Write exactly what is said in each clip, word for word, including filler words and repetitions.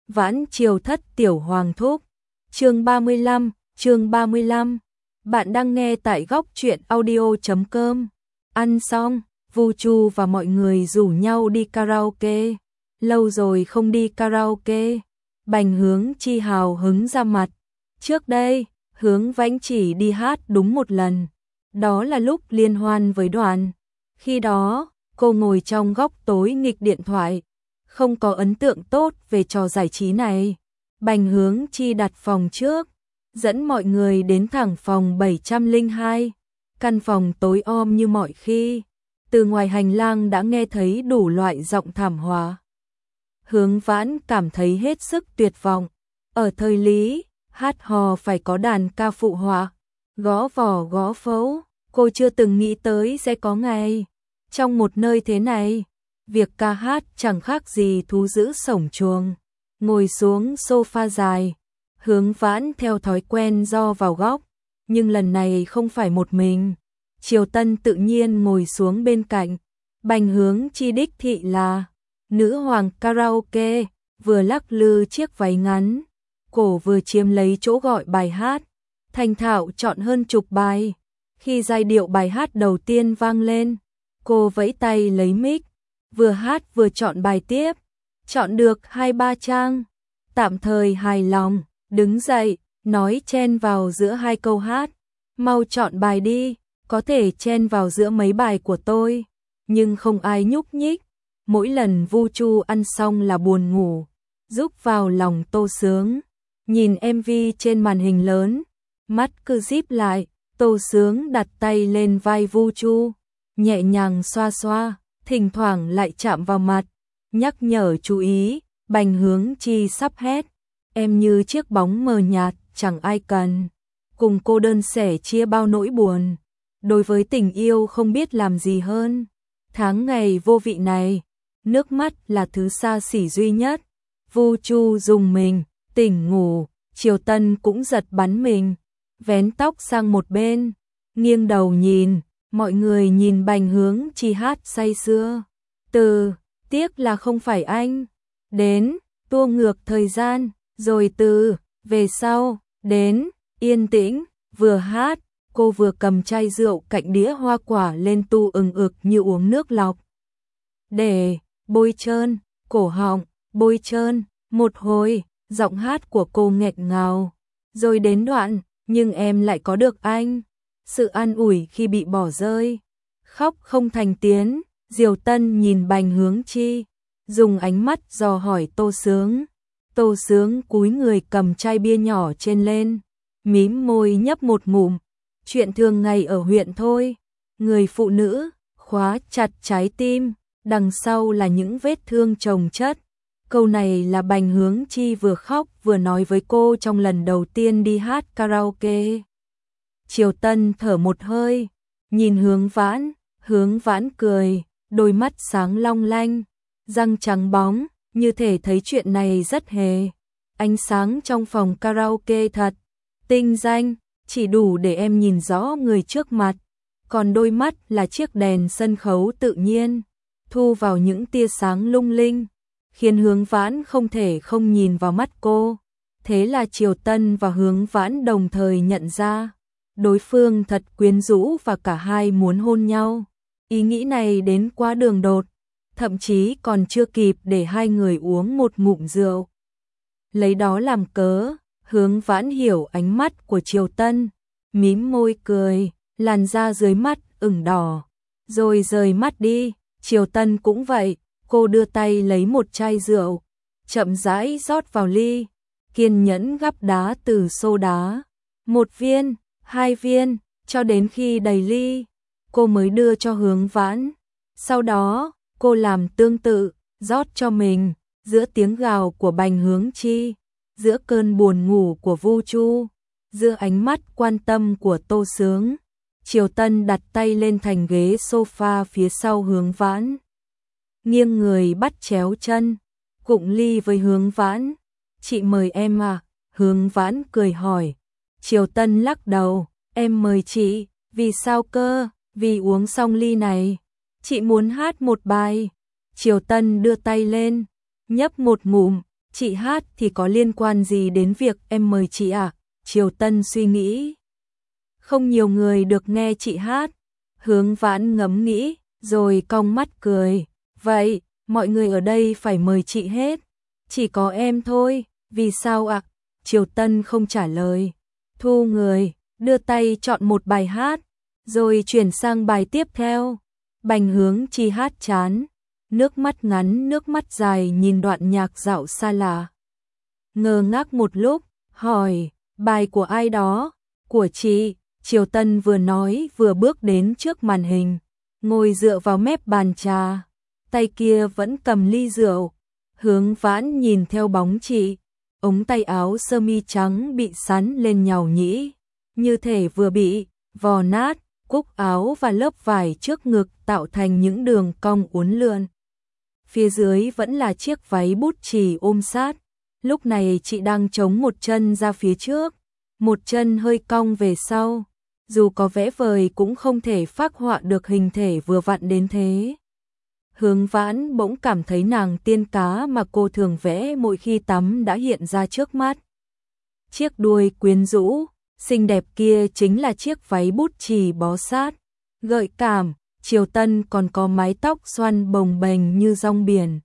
Vãn Triều Thất Tiểu Hoàng Thúc. Chương ba mươi lăm, chương ba mươi lăm. Bạn đang nghe tại góc truyện audio chấm com. Ăn xong, Vu Chu và mọi người rủ nhau đi karaoke. Lâu rồi không đi karaoke. Bành Hướng Chi hào hứng ra mặt. Trước đây, Hướng Vãnh chỉ đi hát đúng một lần. Đó là lúc liên hoan với đoàn. Khi đó, cô ngồi trong góc tối nghịch điện thoại. Không có ấn tượng tốt về trò giải trí này. Bành Hướng Chi đặt phòng trước, dẫn mọi người đến thẳng phòng bảy trăm lẻ hai. Căn phòng tối om như mọi khi. Từ ngoài hành lang đã nghe thấy đủ loại giọng thảm hóa. Hướng Vãn cảm thấy hết sức tuyệt vọng. Ở thời Lý, hát hò phải có đàn ca phụ họa, gõ vỏ gõ phẫu. Cô chưa từng nghĩ tới sẽ có ngày. Trong một nơi thế này, việc ca hát chẳng khác gì thú giữ sổng chuồng. Ngồi xuống sofa dài, Hướng Vãn theo thói quen do vào góc. Nhưng lần này không phải một mình. Triều Tân tự nhiên ngồi xuống bên cạnh. Bành Hướng Chi đích thị là nữ hoàng karaoke, vừa lắc lư chiếc váy ngắn, cổ vừa chiếm lấy chỗ gọi bài hát. Thành thạo chọn hơn chục bài. Khi giai điệu bài hát đầu tiên vang lên, cô vẫy tay lấy mic, vừa hát vừa chọn bài tiếp. Chọn được hai ba trang, tạm thời hài lòng, đứng dậy, nói chen vào giữa hai câu hát. Mau chọn bài đi, có thể chen vào giữa mấy bài của tôi. Nhưng không ai nhúc nhích. Mỗi lần Vu Chu ăn xong là buồn ngủ, giúp vào lòng Tô Sướng. Nhìn em vê trên màn hình lớn, mắt cứ díp lại. Tô Sướng đặt tay lên vai Vu Chu, nhẹ nhàng xoa xoa, thỉnh thoảng lại chạm vào mặt, nhắc nhở chú ý. Bành Hướng Chi sắp hét, em như chiếc bóng mờ nhạt, chẳng ai cần. Cùng cô đơn sẻ chia bao nỗi buồn. Đối với tình yêu không biết làm gì hơn. Tháng ngày vô vị này, nước mắt là thứ xa xỉ duy nhất. Vu Chu dùng mình, tỉnh ngủ. Triều Tân cũng giật bắn mình, vén tóc sang một bên, nghiêng đầu nhìn. Mọi người nhìn Bành Hướng Chi hát say sưa. Từ tiếc là không phải anh, đến tua ngược thời gian, rồi từ về sau đến yên tĩnh. Vừa hát, cô vừa cầm chai rượu cạnh đĩa hoa quả lên tu ừng ực như uống nước lọc. Để bôi trơn cổ họng, bôi trơn. Một hồi, giọng hát của cô nghẹt ngào. Rồi đến đoạn, nhưng em lại có được anh. Sự an ủi khi bị bỏ rơi. Khóc không thành tiếng. Diều Tân nhìn Bành Hướng Chi, dùng ánh mắt dò hỏi Tô Sướng. Tô Sướng cúi người cầm chai bia nhỏ trên lên, mím môi nhấp một ngụm. Chuyện thường ngày ở huyện thôi. Người phụ nữ khóa chặt trái tim, đằng sau là những vết thương chồng chất. Câu này là Bành Hướng Chi vừa khóc vừa nói với cô trong lần đầu tiên đi hát karaoke. Triều Tân thở một hơi, nhìn Hướng Vãn. Hướng Vãn cười, đôi mắt sáng long lanh, răng trắng bóng, như thể thấy chuyện này rất hề. Ánh sáng trong phòng karaoke thật tinh danh, chỉ đủ để em nhìn rõ người trước mặt. Còn đôi mắt là chiếc đèn sân khấu tự nhiên, thu vào những tia sáng lung linh, khiến Hướng Vãn không thể không nhìn vào mắt cô. Thế là Triều Tân và Hướng Vãn đồng thời nhận ra đối phương thật quyến rũ và cả hai muốn hôn nhau. Ý nghĩ này đến quá đường đột, thậm chí còn chưa kịp để hai người uống một ngụm rượu. Lấy đó làm cớ, Hướng Vãn hiểu ánh mắt của Triều Tân, mím môi cười, làn da dưới mắt ửng đỏ, rồi rời mắt đi. Triều Tân cũng vậy, cô đưa tay lấy một chai rượu, chậm rãi rót vào ly, kiên nhẫn gắp đá từ xô đá. Một viên, hai viên, cho đến khi đầy ly, cô mới đưa cho Hướng Vãn. Sau đó, cô làm tương tự, rót cho mình. Giữa tiếng gào của Bành Hướng Chi, giữa cơn buồn ngủ của Vu Chu, giữa ánh mắt quan tâm của Tô Sướng, Triều Tân đặt tay lên thành ghế sofa phía sau Hướng Vãn, nghiêng người bắt chéo chân, cụng ly với Hướng Vãn. Chị mời em à? Hướng Vãn cười hỏi. Triều Tân lắc đầu. Em mời chị, vì sao cơ? Vì uống xong ly này, chị muốn hát một bài. Triều Tân đưa tay lên, nhấp một ngụm, Chị hát thì có liên quan gì đến việc em mời chị à? Triều Tân suy nghĩ. Không nhiều người được nghe chị hát. Hướng Vãn ngẫm nghĩ, rồi cong mắt cười. Vậy, mọi người ở đây phải mời chị hết. Chỉ có em thôi, vì sao ạ? À? Triều Tân không trả lời. Thu người, đưa tay chọn một bài hát, rồi chuyển sang bài tiếp theo. Bành Hướng Chi hát chán, nước mắt ngắn nước mắt dài nhìn đoạn nhạc dạo xa lạ. Ngơ ngác một lúc, hỏi, bài của ai đó? Của chị. Triều Tân vừa nói vừa bước đến trước màn hình, ngồi dựa vào mép bàn trà, tay kia vẫn cầm ly rượu. Hướng Vãn nhìn theo bóng chị, ống tay áo sơ mi trắng bị sắn lên nhàu nhĩ, như thể vừa bị vò nát, cúc áo và lớp vải trước ngực tạo thành những đường cong uốn lượn. Phía dưới vẫn là chiếc váy bút chì ôm sát. Lúc này chị đang chống một chân ra phía trước, một chân hơi cong về sau. Dù có vẽ vời cũng không thể phác họa được hình thể vừa vặn đến thế. Hướng Vãn bỗng cảm thấy nàng tiên cá mà cô thường vẽ mỗi khi tắm đã hiện ra trước mắt. Chiếc đuôi quyến rũ, xinh đẹp kia chính là chiếc váy bút chì bó sát, gợi cảm. Triều Tân còn có mái tóc xoăn bồng bềnh như rong biển,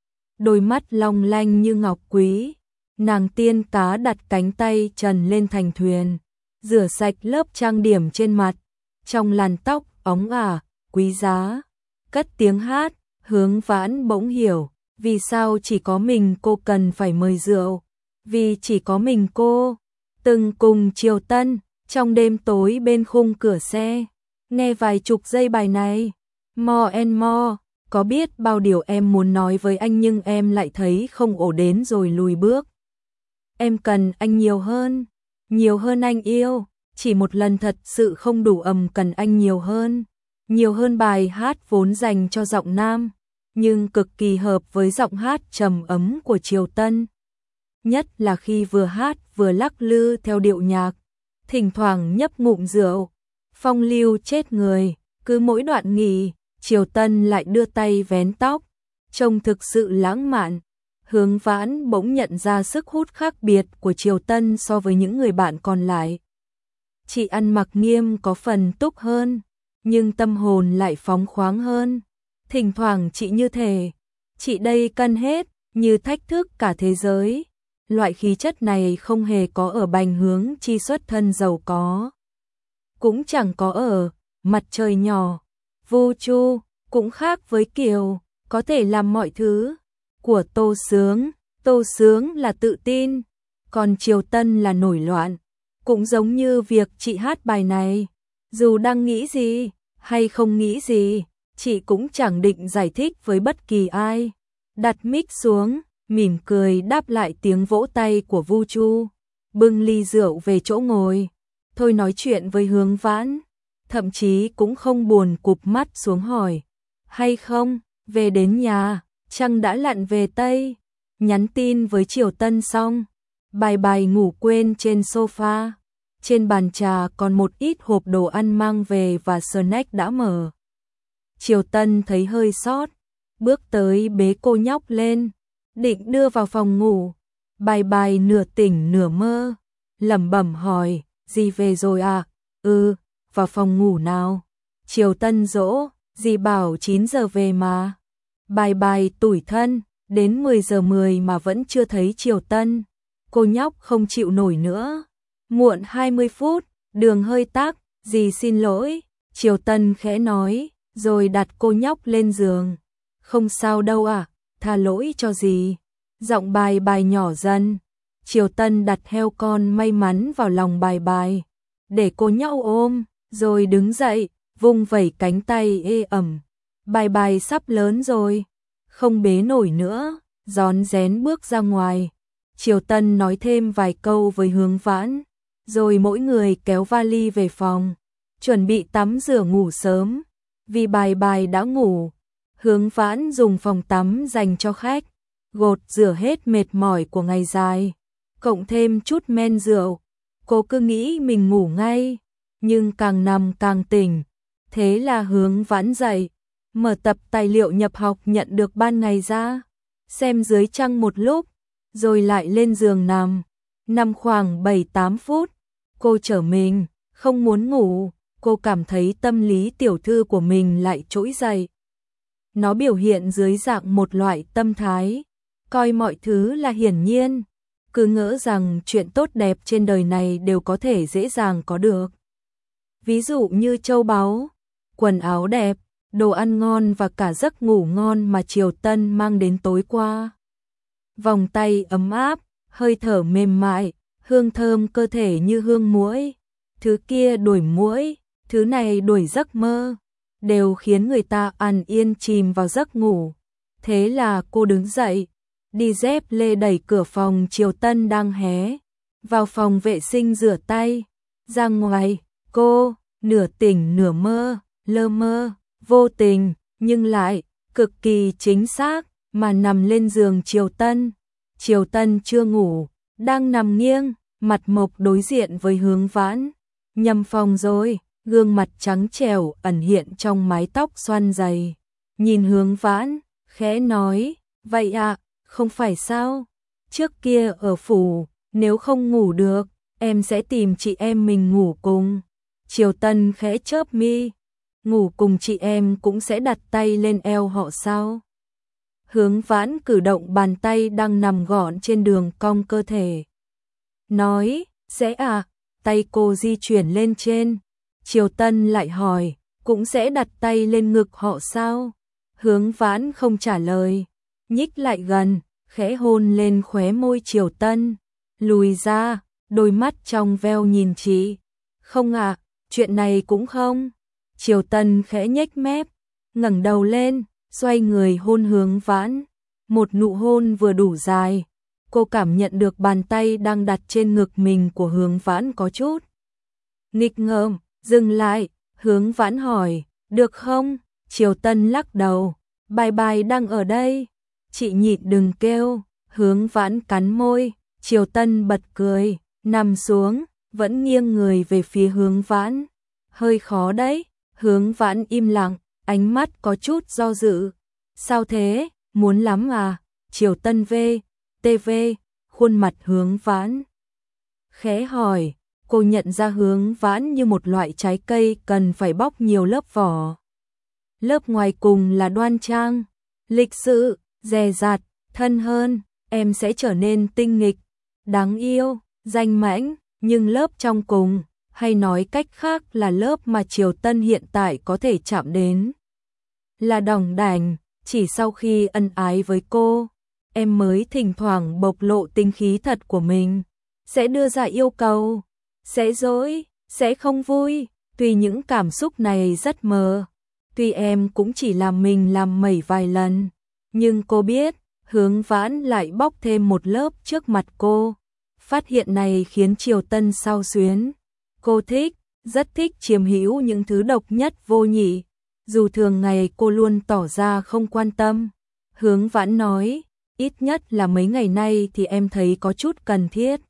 đôi mắt long lanh như ngọc quý. Nàng tiên cá đặt cánh tay trần lên thành thuyền, rửa sạch lớp trang điểm trên mặt, trong làn tóc óng ả, quý giá, cất tiếng hát. Hướng Vãn bỗng hiểu, vì sao chỉ có mình cô cần phải mời rượu, vì chỉ có mình cô từng cùng Triều Tân trong đêm tối bên khung cửa xe nghe vài chục giây bài này. More and more, có biết bao điều em muốn nói với anh nhưng em lại thấy không ổn đến rồi lùi bước. Em cần anh nhiều hơn, nhiều hơn anh yêu, chỉ một lần thật sự không đủ ầm cần anh nhiều hơn. Nhiều hơn bài hát vốn dành cho giọng nam, nhưng cực kỳ hợp với giọng hát trầm ấm của Triều Tân. Nhất là khi vừa hát vừa lắc lư theo điệu nhạc, thỉnh thoảng nhấp ngụm rượu, phong lưu chết người. Cứ mỗi đoạn nghỉ, Triều Tân lại đưa tay vén tóc, trông thực sự lãng mạn. Hướng Vãn bỗng nhận ra sức hút khác biệt của Triều Tân so với những người bạn còn lại. Chị ăn mặc nghiêm có phần túc hơn, nhưng tâm hồn lại phóng khoáng hơn. Thỉnh thoảng chị như thể, chị đây cân hết, như thách thức cả thế giới. Loại khí chất này không hề có ở Bành Hướng Chi xuất thân giàu có, cũng chẳng có ở Mặt Trời Nhỏ. Vu Chu cũng khác với Kiều, có thể làm mọi thứ của Tô Sướng. Tô Sướng là tự tin, còn Triều Tân là nổi loạn. Cũng giống như việc chị hát bài này, dù đang nghĩ gì hay không nghĩ gì, chị cũng chẳng định giải thích với bất kỳ ai. Đặt mic xuống, mỉm cười đáp lại tiếng vỗ tay của Vu Chu, bưng ly rượu về chỗ ngồi. Thôi nói chuyện với Hướng Vãn, thậm chí cũng không buồn cụp mắt xuống hỏi, hay không, về đến nhà, trăng đã lặn về Tây. Nhắn tin với Triều Tân xong, bài bài ngủ quên trên sofa. Trên bàn trà còn một ít hộp đồ ăn mang về và snack đã mở. Triều Tân thấy hơi sót, bước tới bế cô nhóc lên, định đưa vào phòng ngủ. Bài bài nửa tỉnh nửa mơ, lẩm bẩm hỏi, dì về rồi à? Ừ, vào phòng ngủ nào. Triều Tân dỗ, dì bảo chín giờ về mà. Bài bài tủi thân, đến mười giờ mười mà vẫn chưa thấy Triều Tân. Cô nhóc không chịu nổi nữa. Muộn hai mươi phút, đường hơi tắc, dì xin lỗi. Triều Tân khẽ nói, rồi đặt cô nhóc lên giường. Không sao đâu à, tha lỗi cho dì. Giọng bài bài nhỏ dần. Triều Tân đặt heo con may mắn vào lòng bài bài, để cô nhóc ôm, rồi đứng dậy, vung vẩy cánh tay ê ẩm. Bài bài sắp lớn rồi, không bế nổi nữa, rón rén bước ra ngoài. Triều Tân nói thêm vài câu với Hướng Vãn, rồi mỗi người kéo vali về phòng, chuẩn bị tắm rửa ngủ sớm. Vì bài bài đã ngủ, Hướng Vãn dùng phòng tắm dành cho khách, gột rửa hết mệt mỏi của ngày dài, cộng thêm chút men rượu. Cô cứ nghĩ mình ngủ ngay, nhưng càng nằm càng tỉnh. Thế là Hướng Vãn dậy, mở tập tài liệu nhập học nhận được ban ngày ra, xem dưới chăn một lúc, rồi lại lên giường nằm. Nằm khoảng bảy tám phút, cô trở mình, không muốn ngủ, cô cảm thấy tâm lý tiểu thư của mình lại trỗi dậy. Nó biểu hiện dưới dạng một loại tâm thái, coi mọi thứ là hiển nhiên, cứ ngỡ rằng chuyện tốt đẹp trên đời này đều có thể dễ dàng có được. Ví dụ như châu báu, quần áo đẹp, đồ ăn ngon và cả giấc ngủ ngon mà Triều Tân mang đến tối qua. Vòng tay ấm áp, hơi thở mềm mại, hương thơm cơ thể như hương muỗi, thứ kia đuổi muỗi, thứ này đuổi giấc mơ, đều khiến người ta an yên chìm vào giấc ngủ. Thế là cô đứng dậy, đi dép lê đẩy cửa phòng Triều Tân đang hé, vào phòng vệ sinh rửa tay, ra ngoài, cô, nửa tỉnh nửa mơ, lơ mơ, vô tình, nhưng lại, cực kỳ chính xác, mà nằm lên giường Triều Tân. Triều Tân chưa ngủ, đang nằm nghiêng, mặt mộc đối diện với Hướng Vãn. Nhầm phòng rồi, gương mặt trắng trẻo ẩn hiện trong mái tóc xoăn dày. Nhìn Hướng Vãn, khẽ nói, vậy ạ, à, không phải sao? Trước kia ở phủ, nếu không ngủ được, em sẽ tìm chị em mình ngủ cùng. Triều Tân khẽ chớp mi, ngủ cùng chị em cũng sẽ đặt tay lên eo họ sao? Hướng Vãn cử động bàn tay đang nằm gọn trên đường cong cơ thể. Nói, sẽ à, tay cô di chuyển lên trên. Triều Tân lại hỏi, cũng sẽ đặt tay lên ngực họ sao? Hướng Vãn không trả lời, nhích lại gần, khẽ hôn lên khóe môi Triều Tân. Lùi ra, đôi mắt trong veo nhìn chị. Không ạ, à, chuyện này cũng không. Triều Tân khẽ nhếch mép, ngẩng đầu lên, xoay người hôn Hướng Vãn. Một nụ hôn vừa đủ dài, cô cảm nhận được bàn tay đang đặt trên ngực mình của Hướng Vãn có chút nghịch ngợm, dừng lại, Hướng Vãn hỏi, được không? Triều Tân lắc đầu, bài bài đang ở đây. Chị nhịn đừng kêu. Hướng Vãn cắn môi, Triều Tân bật cười, nằm xuống, vẫn nghiêng người về phía Hướng Vãn. Hơi khó đấy. Hướng Vãn im lặng, ánh mắt có chút do dự. Sao thế, muốn lắm à? Triều Tân vê, tê vê, khuôn mặt Hướng Vãn khẽ hỏi, cô nhận ra Hướng Vãn như một loại trái cây cần phải bóc nhiều lớp vỏ. Lớp ngoài cùng là đoan trang, lịch sự, dè dặt, thân hơn, em sẽ trở nên tinh nghịch, đáng yêu, danh mãnh, nhưng lớp trong cùng, hay nói cách khác là lớp mà Triều Tân hiện tại có thể chạm đến, là đỏng đảnh. Chỉ sau khi ân ái với cô, em mới thỉnh thoảng bộc lộ tinh khí thật của mình, sẽ đưa ra yêu cầu, sẽ dối, sẽ không vui, tuy những cảm xúc này rất mờ, tuy em cũng chỉ làm mình làm mẩy vài lần, nhưng cô biết, Hướng Vãn lại bóc thêm một lớp trước mặt cô. Phát hiện này khiến Triều Tân xao xuyến. Cô thích, rất thích chiếm hữu những thứ độc nhất vô nhị. Dù thường ngày cô luôn tỏ ra không quan tâm. Hướng Vãn nói, ít nhất là mấy ngày nay thì em thấy có chút cần thiết.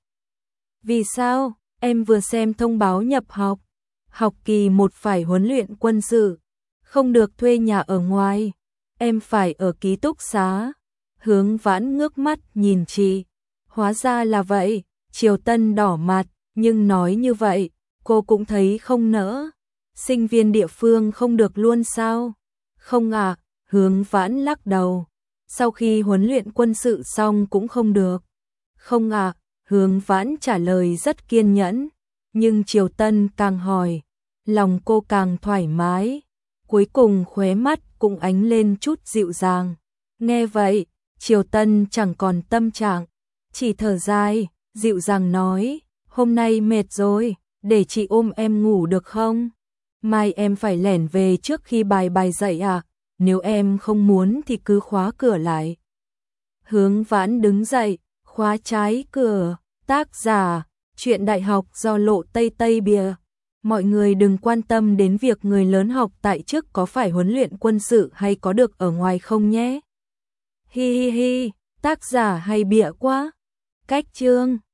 Vì sao? Em vừa xem thông báo nhập học. Học kỳ một phải huấn luyện quân sự. Không được thuê nhà ở ngoài. Em phải ở ký túc xá. Hướng Vãn ngước mắt nhìn chị. Hóa ra là vậy. Triều Tân đỏ mặt, nhưng nói như vậy, cô cũng thấy không nỡ. Sinh viên địa phương không được luôn sao? Không à, Hướng Vãn lắc đầu. Sau khi huấn luyện quân sự xong cũng không được. Không à, Hướng Vãn trả lời rất kiên nhẫn. Nhưng Triều Tân càng hỏi, lòng cô càng thoải mái. Cuối cùng khóe mắt cũng ánh lên chút dịu dàng. Nghe vậy, Triều Tân chẳng còn tâm trạng, chỉ thở dài, dịu dàng nói, hôm nay mệt rồi, để chị ôm em ngủ được không? Mai em phải lẻn về trước khi bài bài dậy à? Nếu em không muốn thì cứ khóa cửa lại. Hướng Vãn đứng dậy, khóa trái cửa. Tác giả, truyện đại học do Lộ Tây Tây bìa. Mọi người đừng quan tâm đến việc người lớn học tại chức có phải huấn luyện quân sự hay có được ở ngoài không nhé. Hi hi hi, tác giả hay bịa quá. Cách chương